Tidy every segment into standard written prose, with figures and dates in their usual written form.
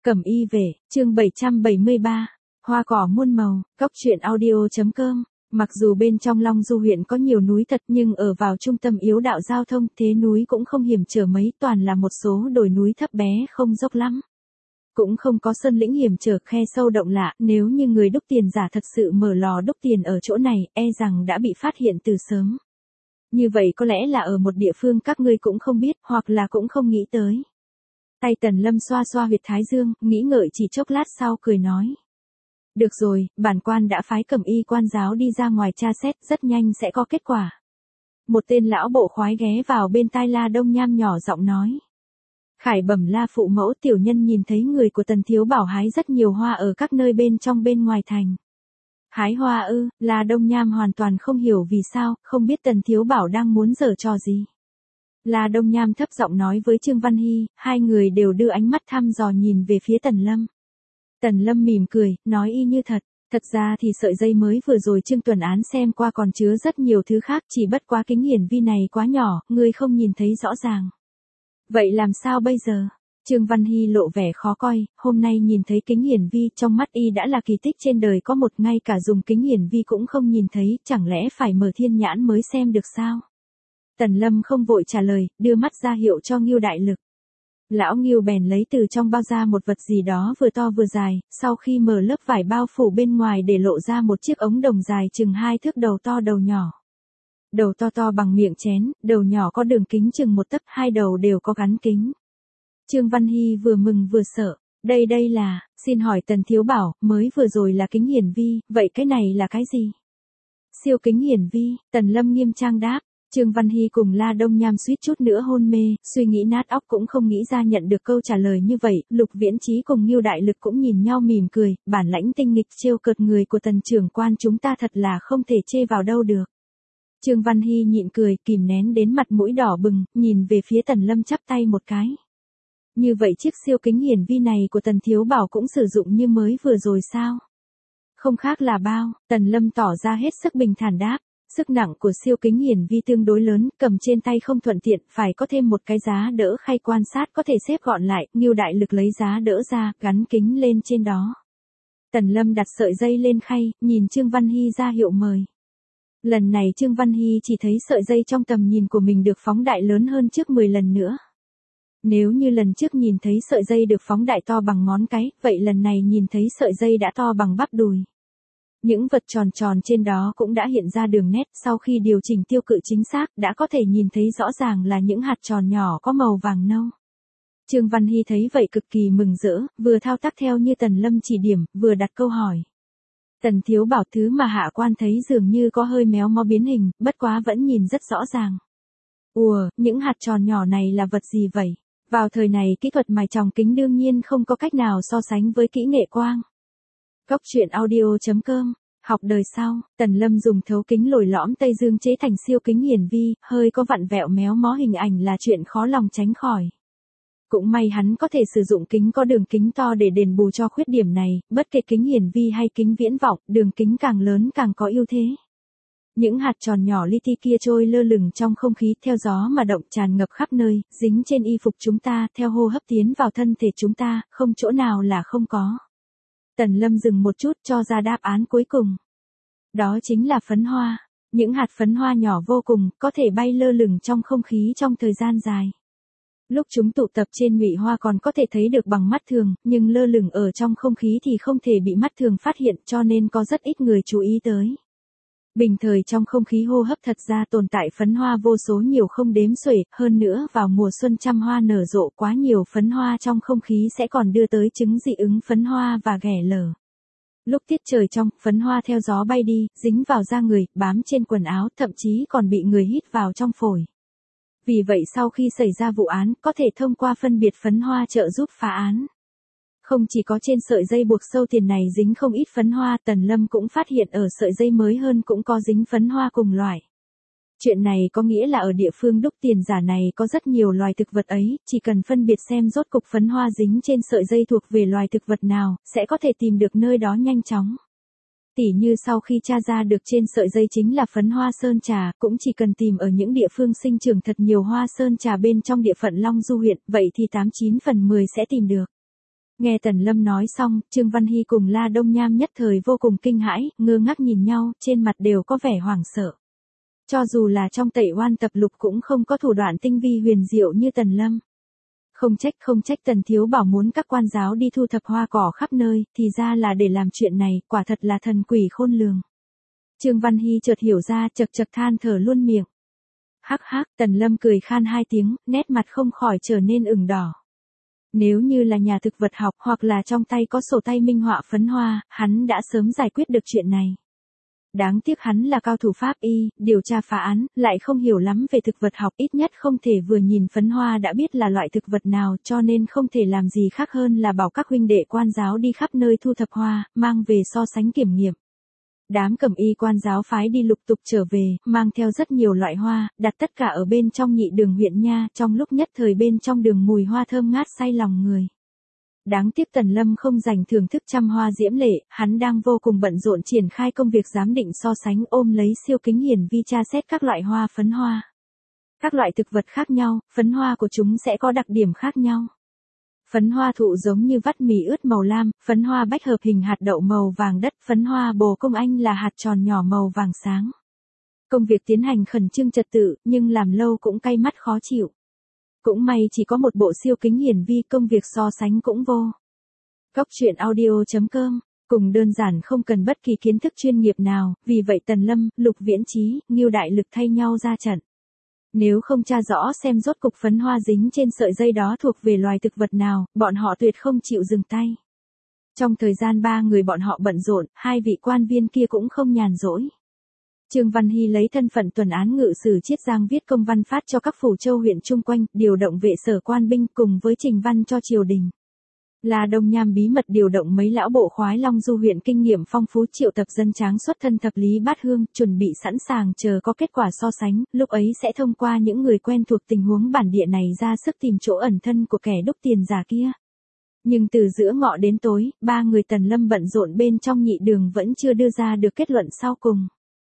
Cẩm y về, chương 773, hoa cỏ muôn màu, cóc truyện audio.com. Mặc dù bên trong Long Du huyện có nhiều núi thật nhưng ở vào trung tâm yếu đạo giao thông, thế núi cũng không hiểm trở mấy, toàn là một số đồi núi thấp bé không dốc lắm. Cũng không có sơn lĩnh hiểm trở, khe sâu động lạ, nếu như người đúc tiền giả thật sự mở lò đúc tiền ở chỗ này, e rằng đã bị phát hiện từ sớm. Như vậy có lẽ là ở một địa phương các ngươi cũng không biết, hoặc là cũng không nghĩ tới. Tay Tần Lâm xoa xoa huyệt thái dương, nghĩ ngợi chỉ chốc lát sau cười nói. Được rồi, bản quan đã phái Cẩm y quan giáo đi ra ngoài tra xét, rất nhanh sẽ có kết quả. Một tên lão bộ khoái ghé vào bên tai La Đông Nham nhỏ giọng nói. Khải bẩm La phụ mẫu, tiểu nhân nhìn thấy người của Tần thiếu bảo hái rất nhiều hoa ở các nơi bên trong bên ngoài thành. Hái hoa ư? La Đông Nham hoàn toàn không hiểu vì sao, không biết Tần thiếu bảo đang muốn giở trò gì. La Đông Nham thấp giọng nói với Trương Văn Hy, hai người đều đưa ánh mắt thăm dò nhìn về phía Tần Lâm. Tần Lâm mỉm cười, nói y như thật. Thật ra thì sợi dây mới vừa rồi Trương Tuần Án xem qua còn chứa rất nhiều thứ khác, chỉ bất quá kính hiển vi này quá nhỏ, ngươi không nhìn thấy rõ ràng. Vậy làm sao bây giờ? Trương Văn Hy lộ vẻ khó coi, hôm nay nhìn thấy kính hiển vi, trong mắt y đã là kỳ tích trên đời có một, ngay cả dùng kính hiển vi cũng không nhìn thấy, chẳng lẽ phải mở thiên nhãn mới xem được sao? Tần Lâm không vội trả lời, đưa mắt ra hiệu cho Ngưu Đại Lực. Lão Ngưu bèn lấy từ trong bao ra một vật gì đó vừa to vừa dài, sau khi mở lớp vải bao phủ bên ngoài để lộ ra một chiếc ống đồng dài chừng 2 thước, đầu to đầu nhỏ. Đầu to to bằng miệng chén, đầu nhỏ có đường kính chừng 1 tấc, hai đầu đều có gắn kính. Trương Văn Hy vừa mừng vừa sợ, đây là, xin hỏi Tần thiếu bảo, mới vừa rồi là kính hiển vi, vậy cái này là cái gì? Siêu kính hiển vi, Tần Lâm nghiêm trang đáp. Trương Văn Hy cùng La Đông Nham suýt chút nữa hôn mê, suy nghĩ nát óc cũng không nghĩ ra nhận được câu trả lời như vậy, Lục Viễn Chí cùng Ngưu Đại Lực cũng nhìn nhau mỉm cười, bản lãnh tinh nghịch trêu cợt người của Tần trưởng quan chúng ta thật là không thể chê vào đâu được. Trương Văn Hy nhịn cười, kìm nén đến mặt mũi đỏ bừng, nhìn về phía Tần Lâm chắp tay một cái. Như vậy chiếc siêu kính hiển vi này của Tần thiếu bảo cũng sử dụng như mới vừa rồi sao? Không khác là bao, Tần Lâm tỏ ra hết sức bình thản đáp. Sức nặng của siêu kính hiển vi tương đối lớn, cầm trên tay không thuận tiện, phải có thêm một cái giá đỡ khay quan sát có thể xếp gọn lại, Ngưu Đại Lực lấy giá đỡ ra, gắn kính lên trên đó. Tần Lâm đặt sợi dây lên khay, nhìn Trương Văn Hy ra hiệu mời. Lần này Trương Văn Hy chỉ thấy sợi dây trong tầm nhìn của mình được phóng đại lớn hơn trước 10 lần nữa. Nếu như lần trước nhìn thấy sợi dây được phóng đại to bằng ngón cái, vậy lần này nhìn thấy sợi dây đã to bằng bắp đùi. Những vật tròn tròn trên đó cũng đã hiện ra đường nét, sau khi điều chỉnh tiêu cự chính xác, đã có thể nhìn thấy rõ ràng là những hạt tròn nhỏ có màu vàng nâu. Trương Văn Hy thấy vậy cực kỳ mừng rỡ, vừa thao tác theo như Tần Lâm chỉ điểm, vừa đặt câu hỏi. Tần thiếu bảo, thứ mà hạ quan thấy dường như có hơi méo mó biến hình, bất quá vẫn nhìn rất rõ ràng. Ùa, những hạt tròn nhỏ này là vật gì vậy? Vào thời này kỹ thuật mài tròng kính đương nhiên không có cách nào so sánh với kỹ nghệ quang. Cóc truyện audio.com, học đời sau, Tần Lâm dùng thấu kính lồi lõm Tây Dương chế thành siêu kính hiển vi, hơi có vặn vẹo méo mó hình ảnh là chuyện khó lòng tránh khỏi. Cũng may hắn có thể sử dụng kính có đường kính to để đền bù cho khuyết điểm này, bất kể kính hiển vi hay kính viễn vọng, đường kính càng lớn càng có ưu thế. Những hạt tròn nhỏ li ti kia trôi lơ lửng trong không khí, theo gió mà động, tràn ngập khắp nơi, dính trên y phục chúng ta, theo hô hấp tiến vào thân thể chúng ta, không chỗ nào là không có. Tần Lâm dừng một chút cho ra đáp án cuối cùng. Đó chính là phấn hoa. Những hạt phấn hoa nhỏ vô cùng, có thể bay lơ lửng trong không khí trong thời gian dài. Lúc chúng tụ tập trên nhụy hoa còn có thể thấy được bằng mắt thường, nhưng lơ lửng ở trong không khí thì không thể bị mắt thường phát hiện, cho nên có rất ít người chú ý tới. Bình thời trong không khí hô hấp thật ra tồn tại phấn hoa vô số nhiều không đếm xuể, hơn nữa vào mùa xuân trăm hoa nở rộ, quá nhiều phấn hoa trong không khí sẽ còn đưa tới chứng dị ứng phấn hoa và ghẻ lở. Lúc tiết trời trong, phấn hoa theo gió bay đi, dính vào da người, bám trên quần áo, thậm chí còn bị người hít vào trong phổi. Vì vậy sau khi xảy ra vụ án, có thể thông qua phân biệt phấn hoa trợ giúp phá án. Không chỉ có trên sợi dây buộc sâu tiền này dính không ít phấn hoa, Tần Lâm cũng phát hiện ở sợi dây mới hơn cũng có dính phấn hoa cùng loại. Chuyện này có nghĩa là ở địa phương đúc tiền giả này có rất nhiều loài thực vật ấy, chỉ cần phân biệt xem rốt cục phấn hoa dính trên sợi dây thuộc về loài thực vật nào, sẽ có thể tìm được nơi đó nhanh chóng. Tỉ như sau khi tra ra được trên sợi dây chính là phấn hoa sơn trà, cũng chỉ cần tìm ở những địa phương sinh trưởng thật nhiều hoa sơn trà bên trong địa phận Long Du huyện, vậy thì 89 phần 10 sẽ tìm được. Nghe Tần Lâm nói xong, Trương Văn Hy cùng La Đông Nham nhất thời vô cùng kinh hãi, ngơ ngác nhìn nhau, trên mặt đều có vẻ hoảng sợ. Cho dù là trong Tẩy Oan tập lục cũng không có thủ đoạn tinh vi huyền diệu như Tần Lâm. Không trách Tần Thiếu Bảo muốn các quan giáo đi thu thập hoa cỏ khắp nơi, thì ra là để làm chuyện này, quả thật là thần quỷ khôn lường. Trương Văn Hy chợt hiểu ra, chật than thở luôn miệng. Hắc, Tần Lâm cười khan hai tiếng, nét mặt không khỏi trở nên ửng đỏ. Nếu như là nhà thực vật học hoặc là trong tay có sổ tay minh họa phấn hoa, hắn đã sớm giải quyết được chuyện này. Đáng tiếc hắn là cao thủ pháp y, điều tra phá án, lại không hiểu lắm về thực vật học, ít nhất không thể vừa nhìn phấn hoa đã biết là loại thực vật nào, cho nên không thể làm gì khác hơn là bảo các huynh đệ quan giáo đi khắp nơi thu thập hoa, mang về so sánh kiểm nghiệm. Đám cẩm y quan giáo phái đi lục tục trở về, mang theo rất nhiều loại hoa, đặt tất cả ở bên trong Nhị Đường huyện nha, trong lúc nhất thời bên trong đường mùi hoa thơm ngát say lòng người. Đáng tiếc Tần Lâm không dành thưởng thức trăm hoa diễm lệ, hắn đang vô cùng bận rộn triển khai công việc giám định so sánh, ôm lấy siêu kính hiển vi tra xét các loại hoa phấn hoa. Các loại thực vật khác nhau, phấn hoa của chúng sẽ có đặc điểm khác nhau. Phấn hoa thụ giống như vắt mì ướt màu lam, phấn hoa bách hợp hình hạt đậu màu vàng đất, phấn hoa bồ công anh là hạt tròn nhỏ màu vàng sáng. Công việc tiến hành khẩn trương trật tự, nhưng làm lâu cũng cay mắt khó chịu. Cũng may chỉ có một bộ siêu kính hiển vi, công việc so sánh cũng vô. Góc truyện audio.com, cùng đơn giản không cần bất kỳ kiến thức chuyên nghiệp nào, vì vậy Tần Lâm, Lục Viễn Chí, Ngưu Đại Lực thay nhau ra trận. Nếu không tra rõ xem rốt cục phấn hoa dính trên sợi dây đó thuộc về loài thực vật nào, bọn họ tuyệt không chịu dừng tay. Trong thời gian 3 người bọn họ bận rộn, 2 vị quan viên kia cũng không nhàn rỗi. Trương Văn Hy lấy thân phận tuần án ngự sử Chiết Giang viết công văn phát cho các phủ châu huyện chung quanh, điều động vệ sở quan binh cùng với trình văn cho triều đình. La Đông Nham bí mật điều động mấy lão bộ khoái Long Du huyện kinh nghiệm phong phú triệu tập dân tráng xuất thân thập lý bát hương, chuẩn bị sẵn sàng chờ có kết quả so sánh, lúc ấy sẽ thông qua những người quen thuộc tình huống bản địa này ra sức tìm chỗ ẩn thân của kẻ đúc tiền giả kia. Nhưng từ giữa ngọ đến tối, 3 người Tần Lâm bận rộn bên trong Nhị Đường vẫn chưa đưa ra được kết luận sau cùng.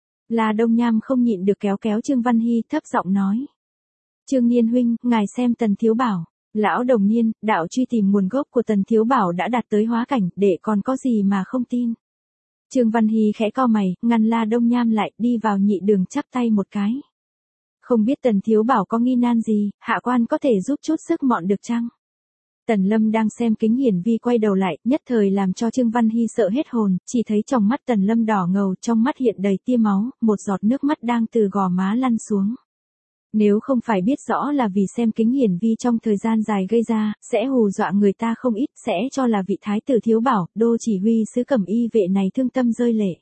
La Đông Nham không nhịn được kéo Trương Văn Hy thấp giọng nói. Trương Niên huynh, ngài xem Tần Thiếu Bảo. Lão Đồng Niên, đạo truy tìm nguồn gốc của Tần Thiếu Bảo đã đạt tới hóa cảnh, để còn có gì mà không tin. Trương Văn Hy khẽ cau mày, ngăn La Đông Nham lại, đi vào Nhị Đường chắp tay một cái. Không biết Tần Thiếu Bảo có nghi nan gì, hạ quan có thể giúp chút sức mọn được chăng? Tần Lâm đang xem kính hiển vi quay đầu lại, nhất thời làm cho Trương Văn Hy sợ hết hồn, chỉ thấy trong mắt Tần Lâm đỏ ngầu, trong mắt hiện đầy tia máu, một giọt nước mắt đang từ gò má lăn xuống. Nếu không phải biết rõ là vì xem kính hiển vi trong thời gian dài gây ra, sẽ hù dọa người ta không ít, sẽ cho là vị thái tử Thiếu Bảo, đô chỉ huy sứ cẩm y vệ này thương tâm rơi lệ.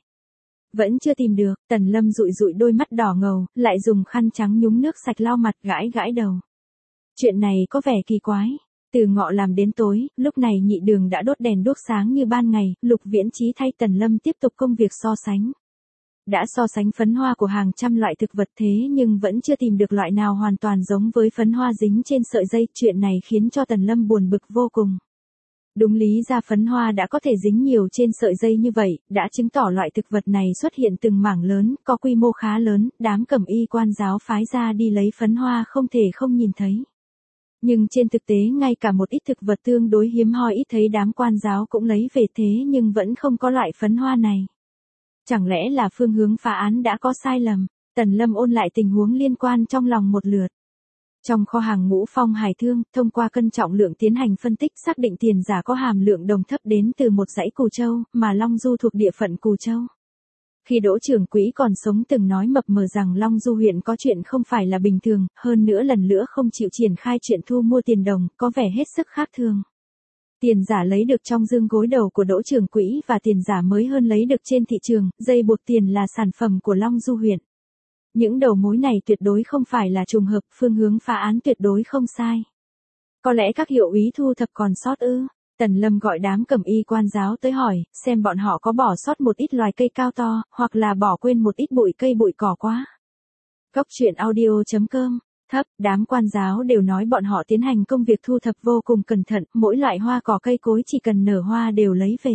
Vẫn chưa tìm được, Tần Lâm dụi đôi mắt đỏ ngầu, lại dùng khăn trắng nhúng nước sạch lau mặt, gãi đầu. Chuyện này có vẻ kỳ quái. Từ ngọ làm đến tối, lúc này Nhị Đường đã đốt đèn đuốc sáng như ban ngày, Lục Viễn Chí thay Tần Lâm tiếp tục công việc so sánh. Đã so sánh phấn hoa của hàng trăm loại thực vật thế nhưng vẫn chưa tìm được loại nào hoàn toàn giống với phấn hoa dính trên sợi dây, chuyện này khiến cho Tần Lâm buồn bực vô cùng. Đúng lý ra phấn hoa đã có thể dính nhiều trên sợi dây như vậy, đã chứng tỏ loại thực vật này xuất hiện từng mảng lớn, có quy mô khá lớn, đám cẩm y quan giáo phái ra đi lấy phấn hoa không thể không nhìn thấy. Nhưng trên thực tế ngay cả một ít thực vật tương đối hiếm hoi ít thấy đám quan giáo cũng lấy về thế nhưng vẫn không có loại phấn hoa này. Chẳng lẽ là phương hướng phá án đã có sai lầm? Tần Lâm ôn lại tình huống liên quan trong lòng một lượt. Trong kho hàng Ngũ Phong Hải Thương, thông qua cân trọng lượng tiến hành phân tích xác định tiền giả có hàm lượng đồng thấp đến từ một dãy Cù Châu, mà Long Du thuộc địa phận Cù Châu. Khi Đỗ trưởng quỹ còn sống từng nói mập mờ rằng Long Du huyện có chuyện không phải là bình thường, hơn nữa lần nữa không chịu triển khai chuyện thu mua tiền đồng, có vẻ hết sức khác thường. Tiền giả lấy được trong dương gối đầu của Đỗ trưởng quỹ và tiền giả mới hơn lấy được trên thị trường, dây buộc tiền là sản phẩm của Long Du huyện. Những đầu mối này tuyệt đối không phải là trùng hợp, phương hướng phá án tuyệt đối không sai. Có lẽ các hiệu úy thu thập còn sót ư? Tần Lâm gọi đám cẩm y quan giáo tới hỏi, xem bọn họ có bỏ sót một ít loài cây cao to, hoặc là bỏ quên một ít bụi cây bụi cỏ quá. Góc truyện audio.com, đám quan giáo đều nói bọn họ tiến hành công việc thu thập vô cùng cẩn thận, mỗi loại hoa cỏ cây cối chỉ cần nở hoa đều lấy về.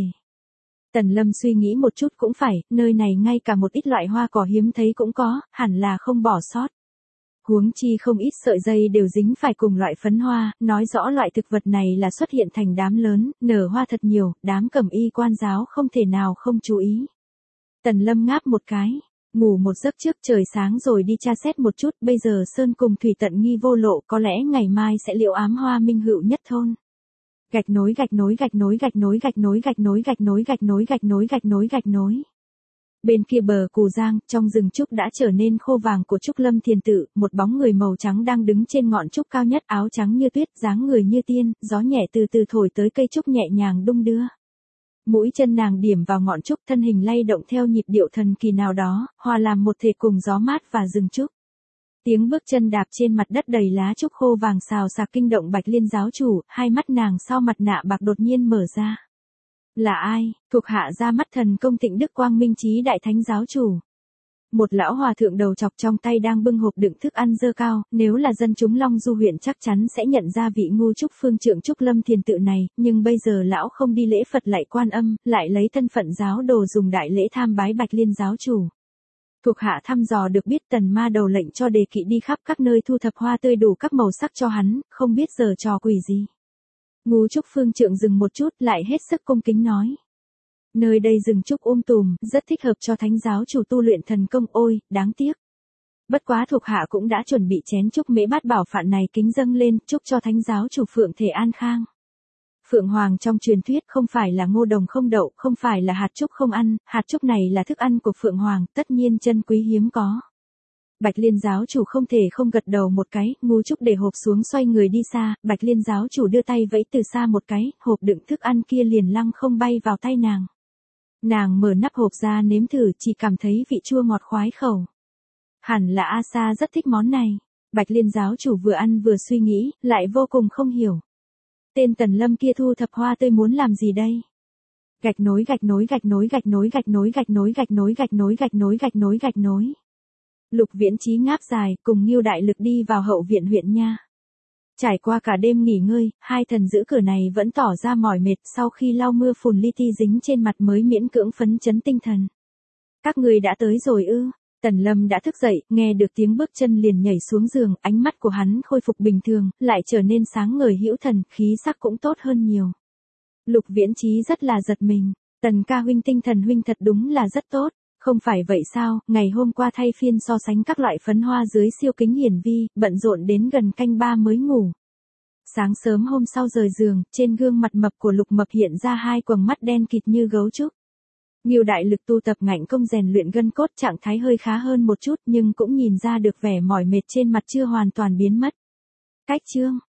Tần Lâm suy nghĩ một chút cũng phải, nơi này ngay cả một ít loại hoa cỏ hiếm thấy cũng có, hẳn là không bỏ sót. Huống chi không ít sợi dây đều dính phải cùng loại phấn hoa, nói rõ loại thực vật này là xuất hiện thành đám lớn, nở hoa thật nhiều, đám cẩm y quan giáo không thể nào không chú ý. Tần Lâm ngáp một cái, ngủ một giấc trước trời sáng rồi đi tra xét một chút, bây giờ sơn cùng thủy tận nghi vô lộ, có lẽ ngày mai sẽ liệu ám hoa minh hữu nhất thôn. Gạch nối gạch nối gạch nối gạch nối gạch nối gạch nối gạch nối gạch nối gạch nối gạch nối gạch nối. Bên kia bờ Cù Giang, trong rừng trúc đã trở nên khô vàng của Trúc Lâm Thiền Tự, một bóng người màu trắng đang đứng trên ngọn trúc cao nhất, áo trắng như tuyết, dáng người như tiên, gió nhẹ từ từ thổi tới cây trúc nhẹ nhàng đung đưa. Mũi chân nàng điểm vào ngọn trúc, thân hình lay động theo nhịp điệu thần kỳ nào đó, hòa làm một thể cùng gió mát và rừng trúc. Tiếng bước chân đạp trên mặt đất đầy lá trúc khô vàng xào xạc kinh động Bạch Liên giáo chủ, hai mắt nàng sau mặt nạ bạc đột nhiên mở ra. Là ai? Thuộc hạ ra mắt thần công Tịnh Đức Quang Minh Chí Đại Thánh giáo chủ. Một lão hòa thượng đầu chọc trong tay đang bưng hộp đựng thức ăn dơ cao, nếu là dân chúng Long Du huyện chắc chắn sẽ nhận ra vị ngu trúc phương trượng Trúc Lâm Thiền Tự này, nhưng bây giờ lão không đi lễ Phật lạy Quan Âm, lại lấy thân phận giáo đồ dùng đại lễ tham bái Bạch Liên giáo chủ. Thuộc hạ thăm dò được biết Tần Ma Đầu lệnh cho đề kỵ đi khắp các nơi thu thập hoa tươi đủ các màu sắc cho hắn, không biết giờ trò quỷ gì. Ngu trúc phương trượng dừng một chút lại hết sức cung kính nói. Nơi đây rừng trúc tùm, rất thích hợp cho thánh giáo chủ tu luyện thần công, ôi, đáng tiếc. Bất quá thuộc hạ cũng đã chuẩn bị chén trúc mễ bát bảo phạn này kính dâng lên, chúc cho thánh giáo chủ Phượng thể an khang. Phượng Hoàng trong truyền thuyết không phải là ngô đồng không đậu, không phải là hạt trúc không ăn, hạt trúc này là thức ăn của Phượng Hoàng, tất nhiên chân quý hiếm có. Bạch Liên giáo chủ không thể không gật đầu một cái, ngu trúc để hộp xuống xoay người đi xa, Bạch Liên giáo chủ đưa tay vẫy từ xa một cái, hộp đựng thức ăn kia liền lăng không bay vào tay nàng. Nàng mở nắp hộp ra nếm thử, chỉ cảm thấy vị chua ngọt khoái khẩu. Hẳn là A Sa rất thích món này. Bạch Liên giáo chủ vừa ăn vừa suy nghĩ, lại vô cùng không hiểu. Tên Tần Lâm kia thu thập hoa tươi muốn làm gì đây? Gạch nối gạch nối gạch nối gạch nối gạch nối gạch nối gạch nối gạch nối gạch nối gạch nối gạch nối. Lục Viễn Chí ngáp dài, cùng Ngưu Đại Lực đi vào hậu viện huyện nha. Trải qua cả đêm nghỉ ngơi, hai thần giữ cửa này vẫn tỏ ra mỏi mệt, sau khi lau mưa phùn li ti dính trên mặt mới miễn cưỡng phấn chấn tinh thần. Các người đã tới rồi ư? Tần Lâm đã thức dậy, nghe được tiếng bước chân liền nhảy xuống giường, ánh mắt của hắn khôi phục bình thường, lại trở nên sáng ngời hữu thần, khí sắc cũng tốt hơn nhiều. Lục Viễn Chí rất là giật mình, Tần ca huynh tinh thần huynh thật đúng là rất tốt. Không phải vậy sao, ngày hôm qua thay phiên so sánh các loại phấn hoa dưới siêu kính hiển vi, bận rộn đến gần canh ba mới ngủ. Sáng sớm hôm sau rời giường, trên gương mặt mập của Lục Mập hiện ra hai quầng mắt đen kịt như gấu trúc. Ngưu Đại Lực tu tập ngạnh công rèn luyện gân cốt, trạng thái hơi khá hơn một chút nhưng cũng nhìn ra được vẻ mỏi mệt trên mặt chưa hoàn toàn biến mất. Cách chương